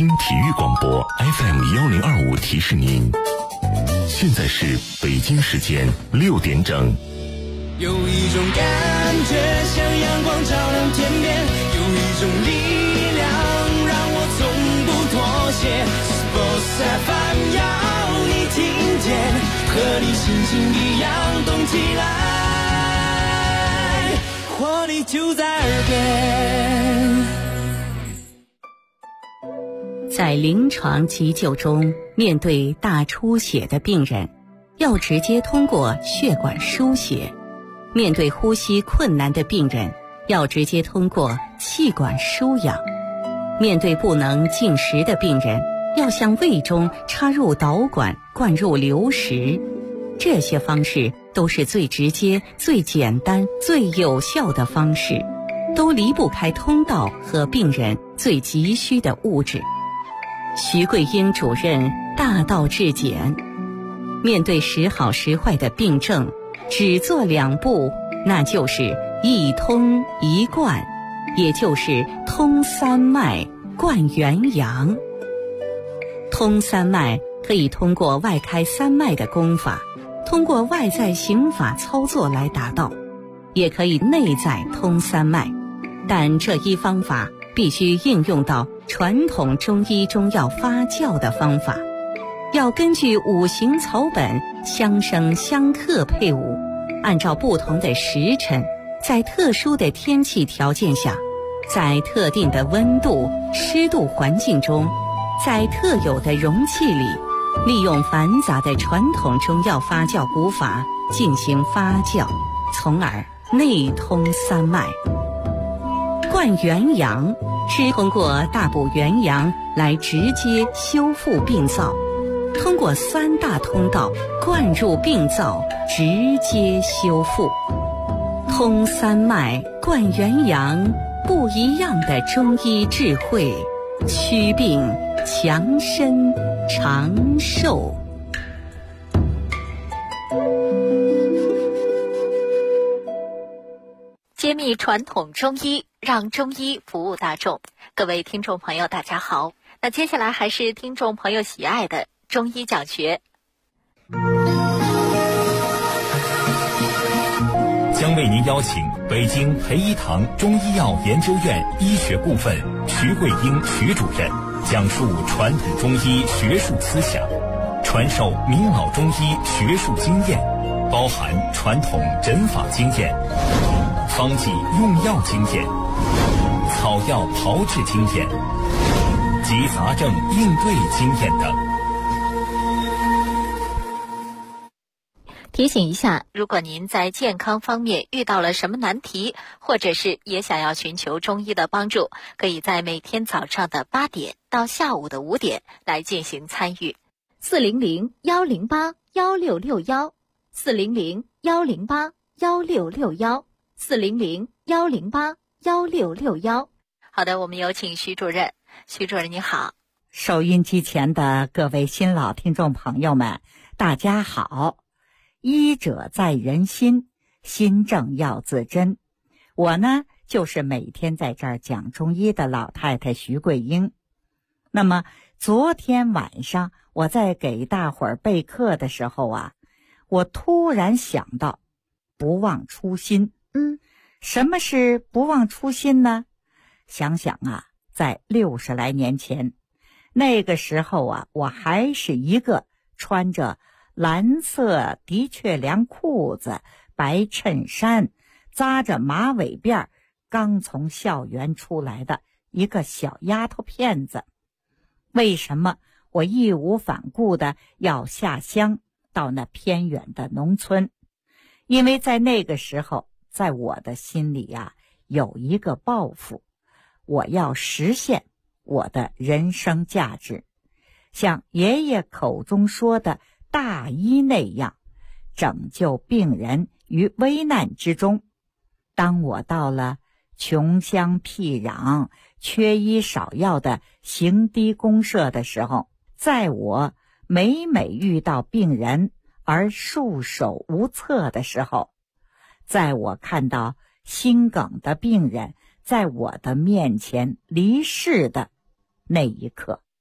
京体育广播 FM1025提示您，现在是北京时间6点整。 有一种感觉像阳光照亮天边，有一种力量让我从不妥协。Sports FM 要你听见，和你心情一样动起来，活力就在耳边。 在临床急救中，面对大出血的病人，要直接通过血管输血；面对呼吸困难的病人，要直接通过气管输氧；面对不能进食的病人，要向胃中插入导管灌入流食。这些方式都是最直接、最简单、最有效的方式，都离不开通道和病人最急需的物质。徐桂英主任大道至简，面对时好时坏的病症，只做2步，那就是一通一贯，也就是通三脉贯元阳。通三脉可以通过外开三脉的功法，通过外在刑法操作来达到，也可以内在通三脉，但这一方法必须应用到传统中医中药发酵的方法，要根据五行草本相生相克配伍，按照不同的时辰，在特殊的天气条件下，在特定的温度、湿度环境中，在特有的容器里，利用繁杂的传统中药发酵古法进行发酵，从而内通三脉。灌元阳是通过大补元阳来直接修复病灶，通过3大通道灌入病灶，直接修复。通三脉灌元阳，不一样的中医智慧，祛病强身长寿。 揭秘传统中医，让中医服务大众。各位听众朋友大家好，那接下来还是听众朋友喜爱的中医讲学， 将为您邀请北京培一堂中医药研究院医学部分徐桂英徐主任讲述传统中医学术思想，传授明老中医学术经验，包含传统诊法经验、方剂用药经验、草药炮制经验及杂症应对经验等。 提醒一下，如果您在健康方面遇到了什么难题，或者是也想要寻求中医的帮助，可以在每天早上的8点到下午的5点来进行参与。400-108-1661 400-108-1661 400-108-1661。好的，我们有请徐主任。徐主任你好。 收音机前的各位新老听众朋友们，大家好。医者在人心，心正要自珍。我呢，就是每天在这儿讲中医的老太太徐桂英。那么昨天晚上我在给大伙儿备课的时候啊，我突然想到不忘初心。什么是不忘初心呢？想想啊，在60来年前，那个时候啊，我还是一个穿着蓝色的确良裤子、白衬衫，扎着马尾辫，刚从校园出来的一个小丫头片子。为什么我义无反顾的要下乡到那偏远的农村？因为在那个时候，在我的心里啊，有一个抱负，我要实现我的人生价值，像爷爷口中说的大医那样，拯救病人于危难之中。当我到了穷乡僻壤、缺医少药的行低公社的时候，在我每遇到病人而束手无策的时候，在我看到心梗的病人在我的面前离世的那一刻，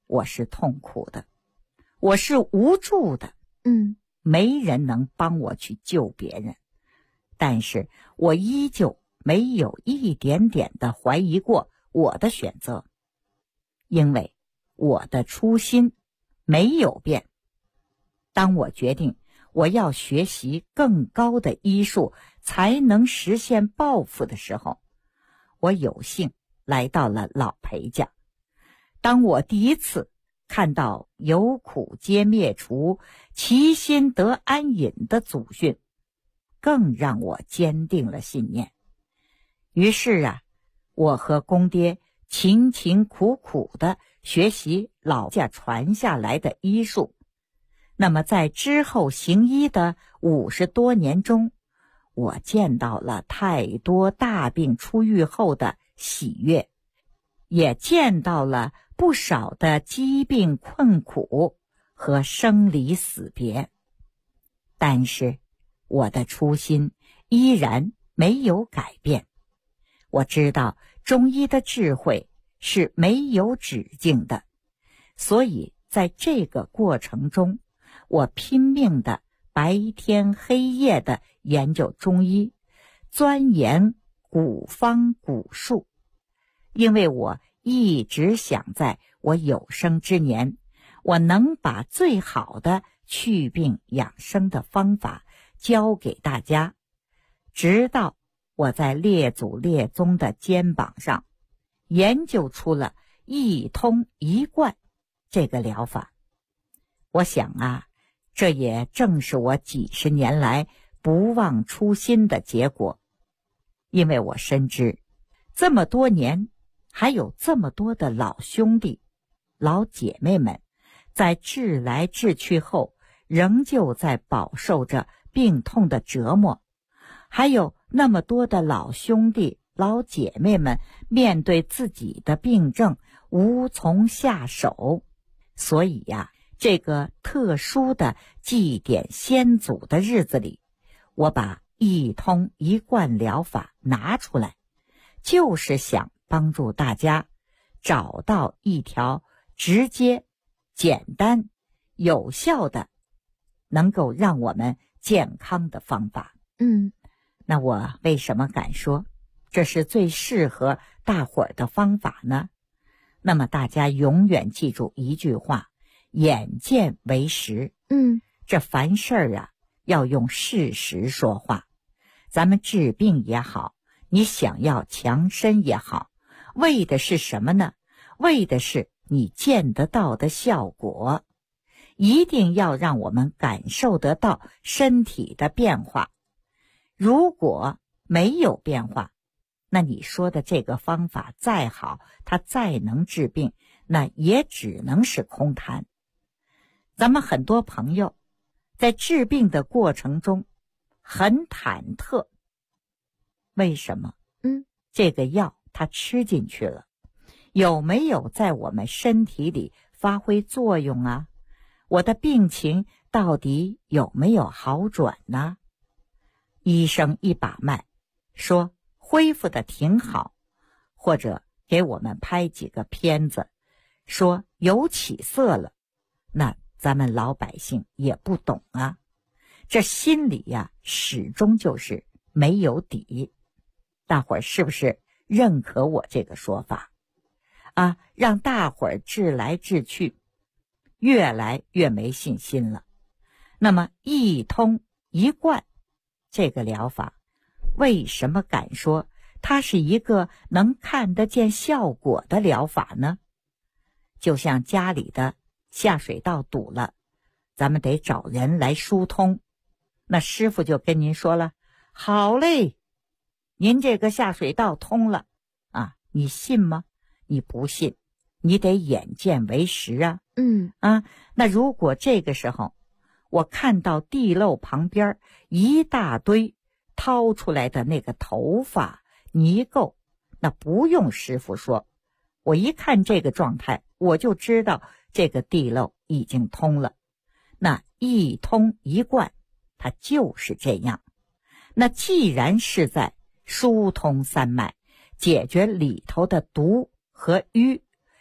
我是痛苦的，我是无助的，没人能帮我去救别人，但是我依旧没有一点点的怀疑过我的选择，因为我的初心没有变。当我决定我要学习更高的医术才能实现抱负的时候，我有幸来到了老裴家。当我第一次看到有苦皆灭除，其心得安隐的祖训，更让我坚定了信念。于是我和公爹勤勤苦苦地学习老家传下来的医术。那么在之后行医的50多年中，我见到了太多大病初愈后的喜悦，也见到了不少的疾病困苦和生离死别。但是我的初心依然没有改变。我知道中医的智慧是没有止境的，所以在这个过程中，我拼命的白天黑夜的研究中医，钻研古方古术，因为我一直想在我有生之年，我能把最好的祛病养生的方法教给大家，直到我在列祖列宗的肩膀上研究出了一通一贯这个疗法。我想这也正是我几十年来不忘初心的结果，因为我深知这么多年还有这么多的老兄弟老姐妹们在治来治去后仍旧在饱受着病痛的折磨，还有那么多的老兄弟老姐妹们面对自己的病症无从下手。所以这个特殊的祭奠先祖的日子里，我把一通一贯疗法拿出来，就是想帮助大家找到一条直接、简单、有效的能够让我们健康的方法。那我为什么敢说这是最适合大伙儿的方法呢？那么大家永远记住一句话，眼见为实。这凡事儿要用事实说话。咱们治病也好，你想要强身也好，为的是什么呢？为的是你见得到的效果，一定要让我们感受得到身体的变化。如果没有变化，那你说的这个方法再好，它再能治病，那也只能是空谈。咱们很多朋友在治病的过程中很忐忑，为什么？这个药它吃进去了，有没有在我们身体里发挥作用啊？我的病情到底有没有好转呢？医生一把脉说恢复的挺好，或者给我们拍几个片子说有起色了，那咱们老百姓也不懂这心里始终就是没有底。大伙儿是不是认可我这个说法让大伙儿治来治去越来越没信心了？那么一通一贯这个疗法，为什么敢说它是一个能看得见效果的疗法呢？就像家里的下水道堵了，咱们得找人来疏通，那师傅就跟您说了，好嘞，您这个下水道通了你信吗？你不信，你得眼见为实那如果这个时候我看到地漏旁边一大堆掏出来的那个头发泥垢，那不用师傅说，我一看这个状态，我就知道这个地漏已经通了。那一通一贯，它就是这样。那既然是在疏通三脉，解决里头的毒和瘀，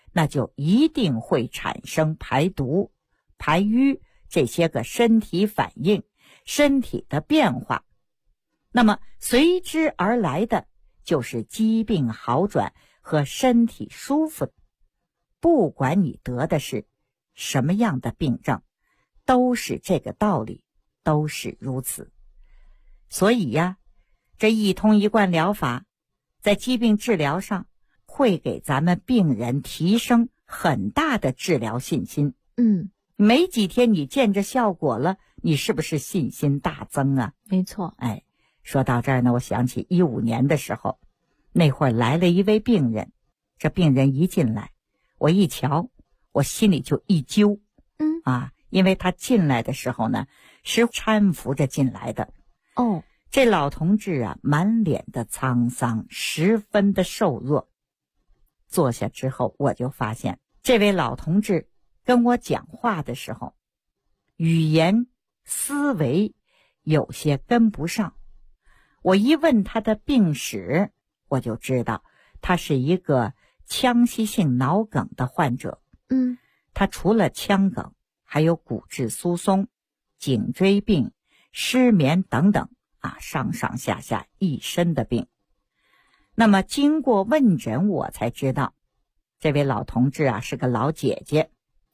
那就一定会产生排毒、排瘀这些个身体反应、身体的变化。那么随之而来的就是疾病好转和身体舒服。不管你得的是什么样的病症，都是这个道理，都是如此。所以呀，这一通一贯疗法在疾病治疗上会给咱们病人提升很大的治疗信心。没几天你见着效果了，你是不是信心大增啊？ 没错。 说到这儿呢，我想起15年的时候，那会儿来了一位病人，这病人一进来，我一瞧，我心里就一揪。因为他进来的时候呢，是搀扶着进来的。这老同志啊，满脸的沧桑，十分的瘦弱。坐下之后，我就发现这位老同志跟我讲话的时候，语言思维有些跟不上。我一问他的病史，我就知道他是一个腔隙性脑梗的患者。他除了腔梗，还有骨质疏松、颈椎病、失眠等等上上下下一身的病。那么经过问诊，我才知道这位老同志是个老姐姐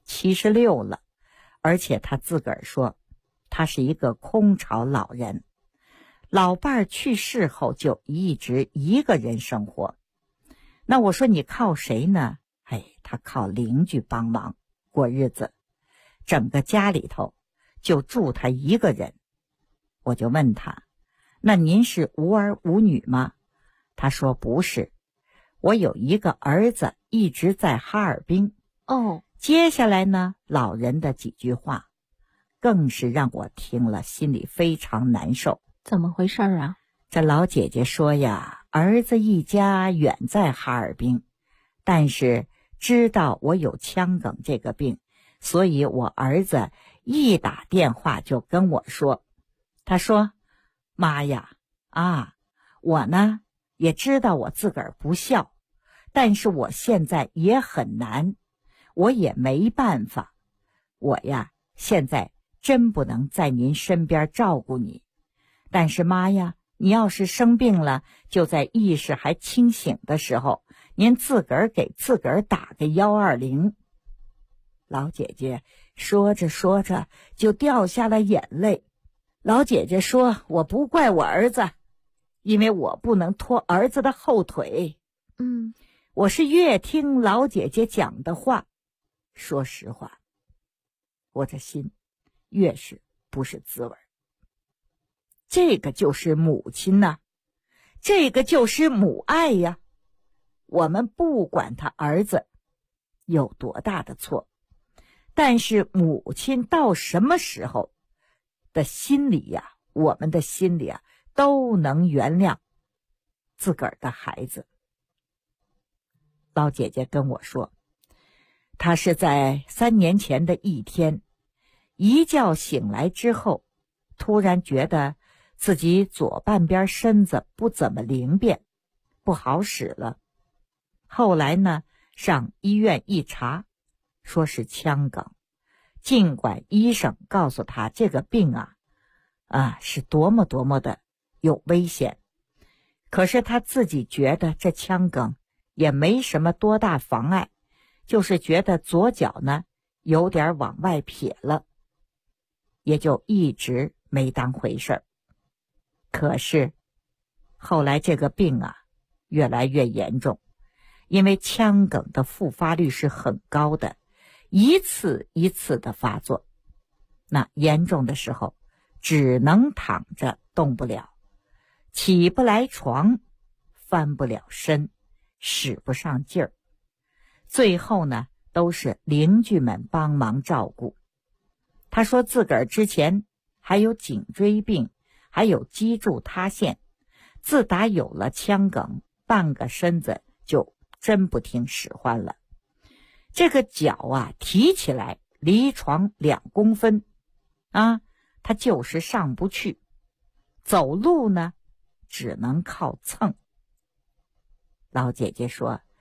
，76了，而且他自个儿说他是一个空巢老人，老伴儿去世后就一直一个人生活。那我说你靠谁呢？他靠邻居帮忙过日子，整个家里头就住他一个人。我就问他，那您是无儿无女吗？他说不是，我有一个儿子一直在哈尔滨。接下来呢，老人的几句话更是让我听了心里非常难受。 怎么回事啊？ 这老姐姐说呀，儿子一家远在哈尔滨，但是知道我有腔梗这个病，所以我儿子一打电话就跟我说，他说，妈呀，我呢也知道我自个儿不孝，但是我现在也很难，我也没办法，我呀现在真不能在您身边照顾你，但是妈呀，你要是生病了，就在意识还清醒的时候，您自个儿给自个儿打个120。老姐姐说着说着就掉下了眼泪。老姐姐说，我不怪我儿子，因为我不能拖儿子的后腿。我是越听老姐姐讲的话，说实话，我这心越是不是滋味。这个就是母亲呐，这个就是母爱呀。我们不管他儿子有多大的错，但是母亲到什么时候的心里呀，我们的心里都能原谅自个儿的孩子。老姐姐跟我说，她是在3年前的一天，一觉醒来之后，突然觉得自己左半边身子不怎么灵便，不好使了。后来呢，上医院一查，说是腔梗。尽管医生告诉他这个病是多么多么的有危险，可是他自己觉得这腔梗也没什么多大妨碍，就是觉得左脚呢有点往外撇了，也就一直没当回事儿。可是后来这个病越来越严重，因为腔梗的复发率是很高的，一次一次的发作，那严重的时候只能躺着动不了，起不来床，翻不了身，使不上劲儿。最后呢，都是邻居们帮忙照顾。他说自个儿之前还有颈椎病，还有脊柱塌陷，自打有了腔梗，半个身子就真不听使唤了。这个脚提起来离床2公分他就是上不去，走路呢只能靠蹭。老姐姐说，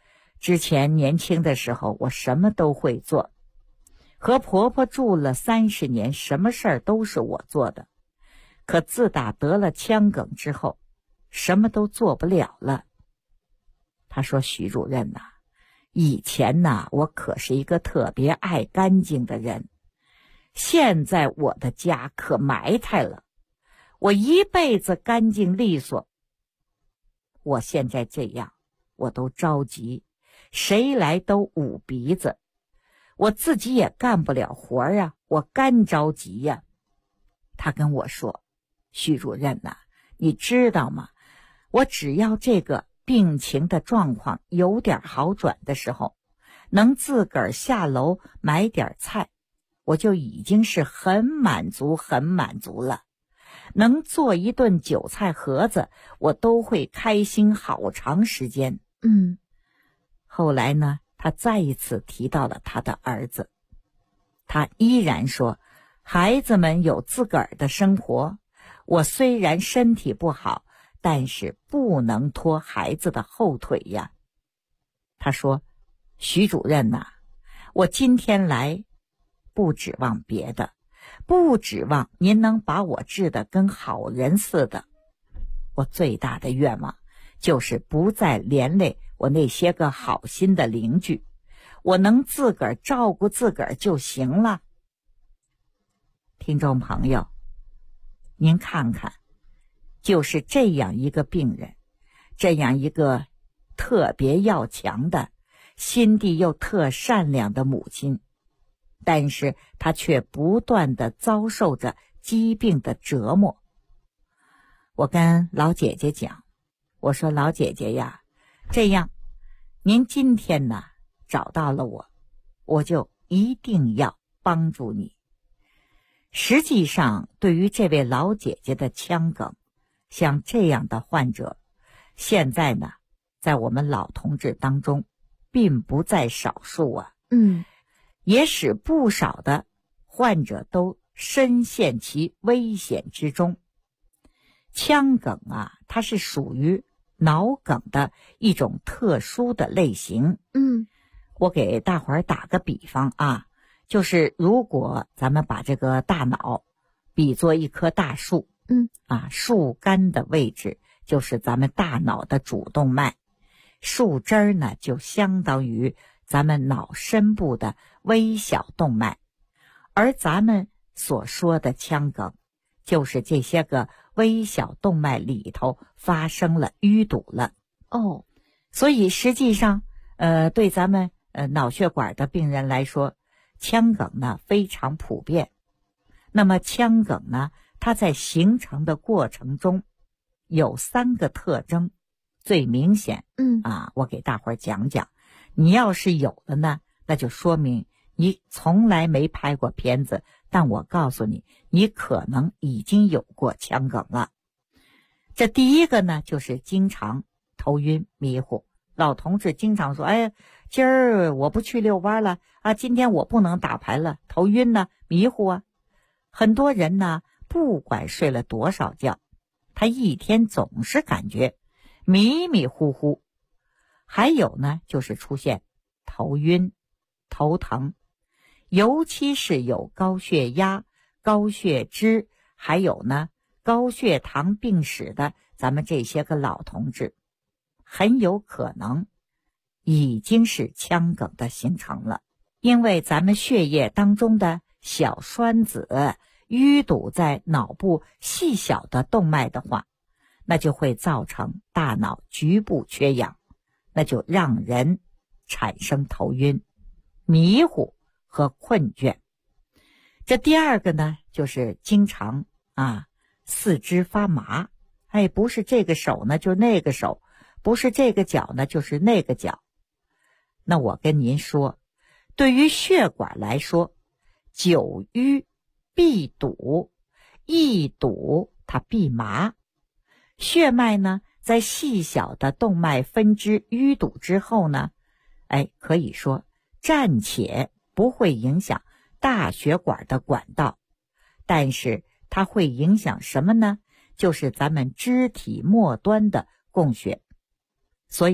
之前年轻的时候，我什么都会做，和婆婆住了30年，什么事儿都是我做的。可自打得了腔梗之后，什么都做不了了。他说：“徐主任呐，以前呐，我可是一个特别爱干净的人，现在我的家可埋汰了，我一辈子干净利索。我现在这样，我都着急，谁来都捂鼻子，我自己也干不了活啊，我干着急呀。”他跟我说：“徐主任呐，你知道吗？我只要这个病情的状况有点好转的时候，能自个儿下楼买点菜，我就已经是很满足了。能做一顿韭菜盒子，我都会开心好长时间。”后来呢，他再一次提到了他的儿子，他依然说：“孩子们有自个儿的生活，我虽然身体不好，但是不能拖孩子的后腿呀。”他说：“徐主任呐，我今天来不指望别的，不指望您能把我治得跟好人似的，我最大的愿望就是不再连累我那些个好心的邻居，我能自个儿照顾自个儿就行了。”听众朋友，您看看，就是这样一个病人，这样一个特别要强的、心地又特善良的母亲，但是她却不断地遭受着疾病的折磨。我跟老姐姐讲，我说：“老姐姐呀，这样，您今天呢找到了我，我就一定要帮助你。”实际上，对于这位老姐姐的腔梗，像这样的患者，现在呢，在我们老同志当中，并不在少数啊。也使不少的患者都深陷其危险之中。腔梗啊，它是属于脑梗的一种特殊的类型。我给大伙儿打个比方啊，就是如果咱们把这个大脑比作一棵大树，树干的位置就是咱们大脑的主动脉，树枝儿呢就相当于咱们脑深部的微小动脉，而咱们所说的腔梗，就是这些个微小动脉里头发生了淤堵了。所以实际上，对咱们脑血管的病人来说，腔梗呢非常普遍。那么腔梗呢，它在形成的过程中有3个特征，最明显。我给大伙儿讲讲。你要是有的呢，那就说明你从来没拍过片子，但我告诉你，你可能已经有过腔梗了。这第一个呢，就是经常头晕迷糊。老同志经常说：“哎，今儿我不去遛弯了啊，今天我不能打牌了，头晕呢，迷糊啊。”很多人呢，不管睡了多少觉，他一天总是感觉迷迷糊糊。还有呢，就是出现头晕、头疼，尤其是有高血压、高血脂，还有呢高血糖病史的咱们这些个老同志，很有可能已经是腔梗的形成了。因为咱们血液当中的小栓子淤堵在脑部细小的动脉的话，那就会造成大脑局部缺氧，那就让人产生头晕、迷糊和困倦。这第二个呢，就是经常四肢发麻，不是这个手呢就那个手，不是这个脚呢就是那个脚。那我跟您说，对于血管来说，久淤必堵，一堵它必麻。血脉呢，在细小的动脉分支淤堵之后呢，可以说暂且不会影响大血管的管道，但是它会影响什么呢？就是咱们肢体末端的供血。所以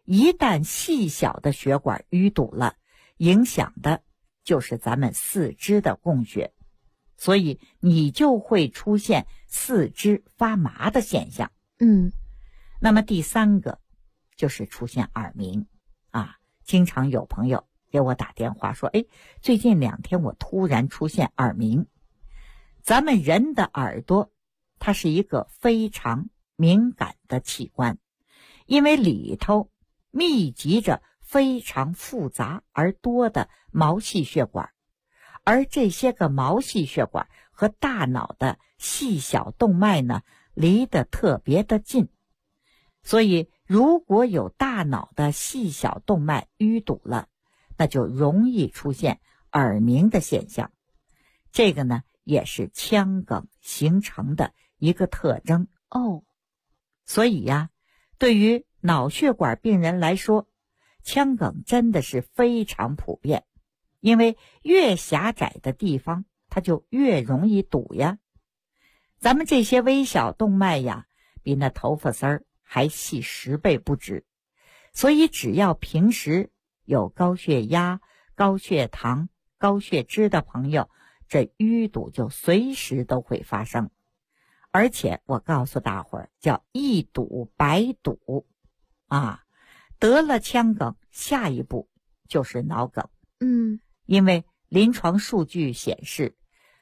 一旦细小的血管淤堵了，影响的就是咱们四肢的供血，所以你就会出现四肢发麻的现象。那么第三个就是出现耳鸣啊，经常有朋友给我打电话说，最近2天我突然出现耳鸣。咱们人的耳朵它是一个非常敏感的器官，因为里头密集着非常复杂而多的毛细血管，而这些个毛细血管和大脑的细小动脉呢离得特别的近，所以如果有大脑的细小动脉淤堵了，那就容易出现耳鸣的现象。这个呢也是腔梗形成的一个特征。所以呀，对于脑血管病人来说，腔梗真的是非常普遍，因为越狭窄的地方它就越容易堵呀。咱们这些微小动脉呀，比那头发丝儿还细10倍不止，所以只要平时有高血压、高血糖、高血脂的朋友，这淤堵就随时都会发生。而且我告诉大伙儿，叫一堵百堵啊，得了腔梗，下一步就是脑梗。因为临床数据显示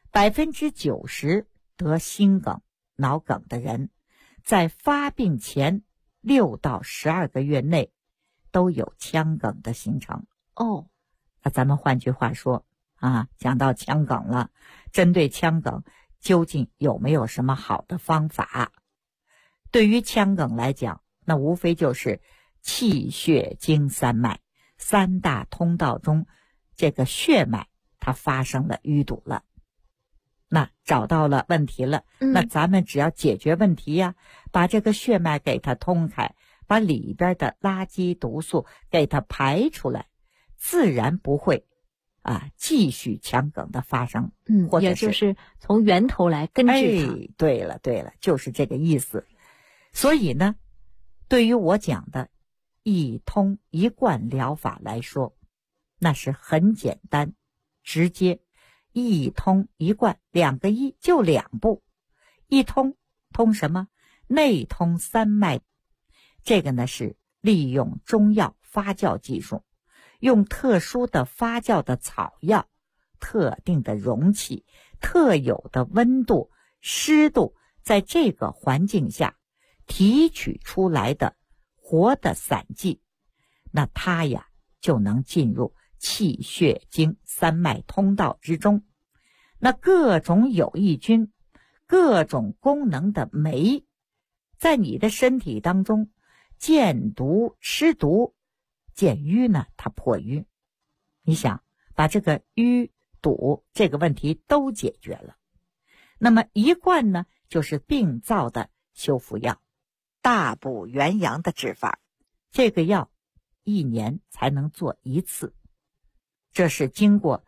，90%得心梗、脑梗的人，在发病前6到12个月内都有腔梗的形成。那咱们换句话说啊，讲到腔梗了，针对腔梗究竟有没有什么好的方法？对于腔梗来讲，那无非就是气血经三脉3大通道中，这个血脉它发生了淤堵了。那找到了问题了，那咱们只要解决问题呀，把这个血脉给它通开，把里边的垃圾毒素给它排出来，自然不会继续腔梗的发生。或者也就是从源头来根治它。 对了，就是这个意思。所以呢，对于我讲的一通一贯疗法来说，那是很简单直接，一通一贯，2个一就2步。一通什么？内通三脉。这个呢是利用中药发酵技术，用特殊的发酵的草药，特定的容器，特有的温度、湿度，在这个环境下提取出来的活的散剂，那它呀就能进入气血经三脉通道之中。那各种有益菌、各种功能的酶，在你的身体当中见毒吃毒，见淤呢它破淤。你想把这个淤堵这个问题都解决了，那么一贯呢就是病灶的修复药，大补元阳的治法。这个药1年才能做1次，这是经过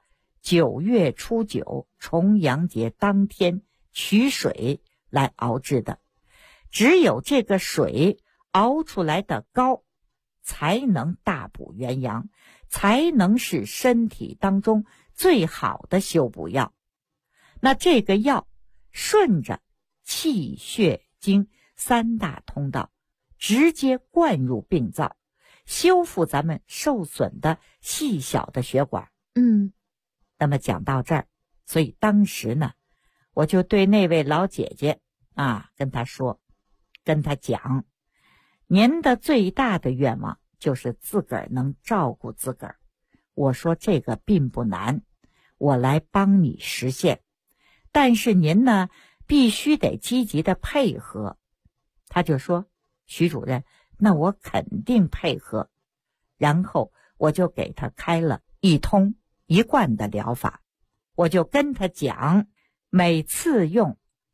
9月初9重阳节当天取水来熬制的。只有这个水熬出来的膏，才能大补元阳，才能是身体当中最好的修补药。那这个药顺着气血经3大通道直接灌入病灶，修复咱们受损的细小的血管。那么讲到这儿，所以当时呢，我就对那位老姐姐跟她讲，您的最大的愿望就是自个儿能照顾自个儿。我说这个并不难，我来帮你实现，但是您呢必须得积极的配合。他就说，徐主任，那我肯定配合。然后我就给他开了一通一贯的疗法，我就跟他讲，每次用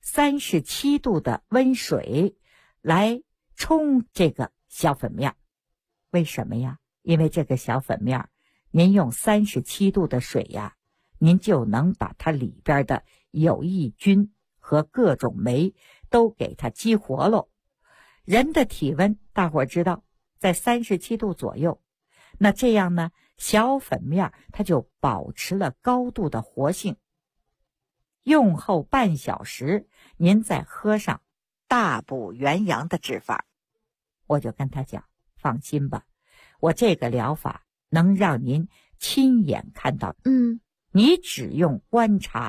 37度的温水来冲这个小粉面。为什么呀？因为这个小粉面，您用37度的水呀，您就能把它里边的有益菌和各种酶都给它激活喽。人的体温大伙儿知道在37度左右。那这样呢，小粉面它就保持了高度的活性。用后半小时，您再喝上大补元阳的治法。我就跟他讲，放心吧，我这个疗法能让您亲眼看到。你只用观察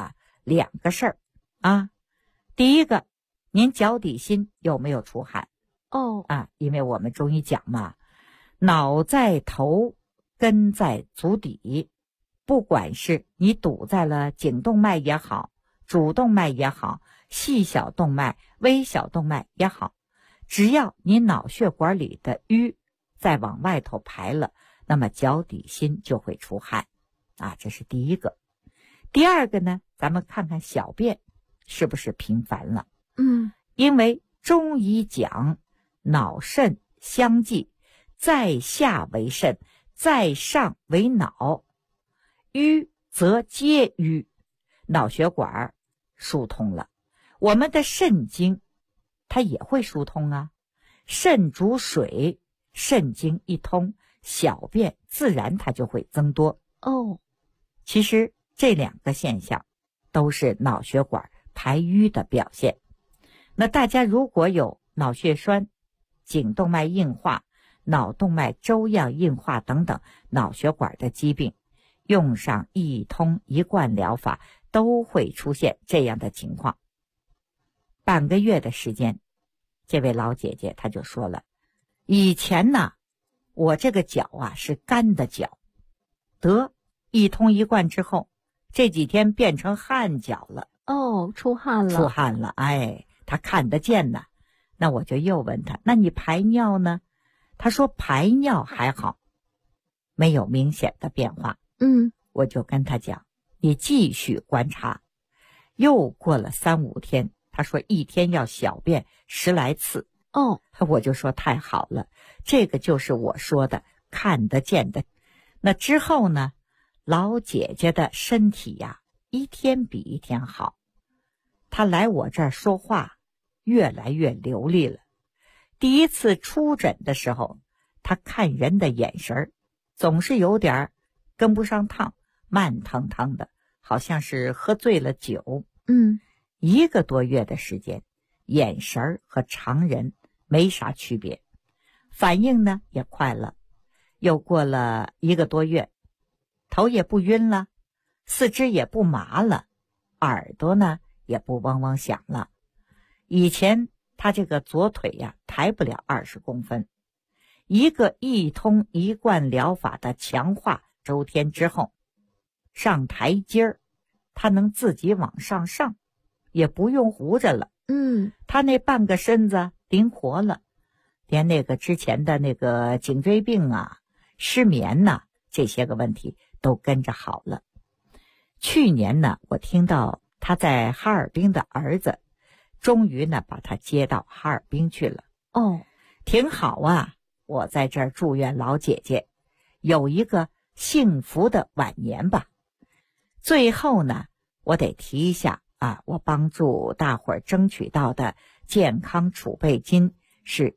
2个事儿啊。第一个，您脚底心有没有出汗？因为我们中医讲嘛，脑在头，根在足底。不管是你堵在了颈动脉也好，主动脉也好，细小动脉、微小动脉也好，只要你脑血管里的瘀再往外头排了，那么脚底心就会出汗这是第一个。第二个呢，咱们看看小便是不是频繁了。因为中医讲脑肾相继，在下为肾，在上为脑，瘀则皆瘀，脑血管疏通了，我们的肾经它也会疏通啊。肾主水，肾经一通，小便自然它就会增多。其实这2个现象都是脑血管排瘀的表现。那大家如果有脑血栓、颈动脉硬化、脑动脉粥样硬化等等脑血管的疾病，用上一通一贯疗法都会出现这样的情况。半个月的时间，这位老姐姐她就说了，以前呢，我这个脚是干的脚，得一通一贯之后，这几天变成汗脚了。 出汗了。 她看得见呢。那我就又问她，那你排尿呢？她说排尿还好，没有明显的变化。我就跟她讲，你继续观察。又过了3、5天，她说一天要小便10来次。我就说太好了，这个就是我说的看得见的。那之后呢，老姐姐的身体一天比一天好。她来我这儿说话越来越流利了。第一次出诊的时候，她看人的眼神总是有点跟不上趟，慢腾腾的，好像是喝醉了酒。1个多月的时间，眼神和常人没啥区别，反应呢也快了。又过了1个多月，头也不晕了，四肢也不麻了，耳朵呢也不嗡嗡响了。以前他这个左腿抬不了20公分。一个一通一贯疗法的强化周天之后，上台阶他能自己往上上，也不用扶着了。他那半个身子灵活了，连那个之前的那个颈椎病失眠这些个问题都跟着好了。去年呢，我听到他在哈尔滨的儿子终于呢把他接到哈尔滨去了。挺好我在这儿祝愿老姐姐有一个幸福的晚年吧。最后呢，我得提一下我帮助大伙儿争取到的健康储备金是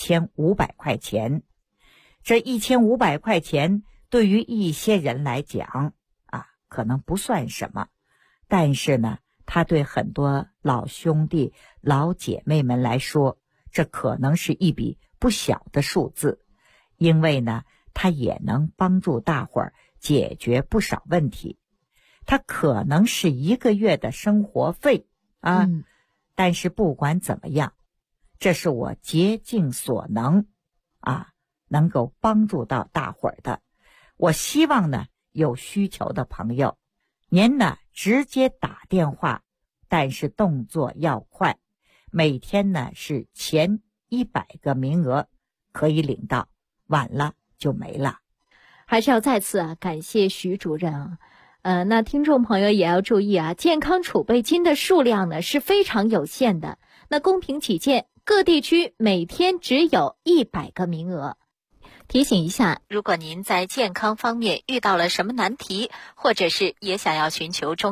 1500块钱。这1500块钱对于一些人来讲可能不算什么，但是呢，它对很多老兄弟老姐妹们来说，这可能是一笔不小的数字。因为呢，它也能帮助大伙儿解决不少问题。它可能是1个月的生活费但是不管怎么样，这是我竭尽所能能够帮助到大伙儿的。我希望呢，有需求的朋友，您呢直接打电话，但是动作要快。每天呢是前100个名额可以领到，晚了就没了。 还是要再次感谢徐主任那听众朋友也要注意健康储备金的数量呢是非常有限的。那公平起见，各地区每天只有100个名额。提醒一下，如果您在健康方面遇到了什么难题，或者是也想要寻求中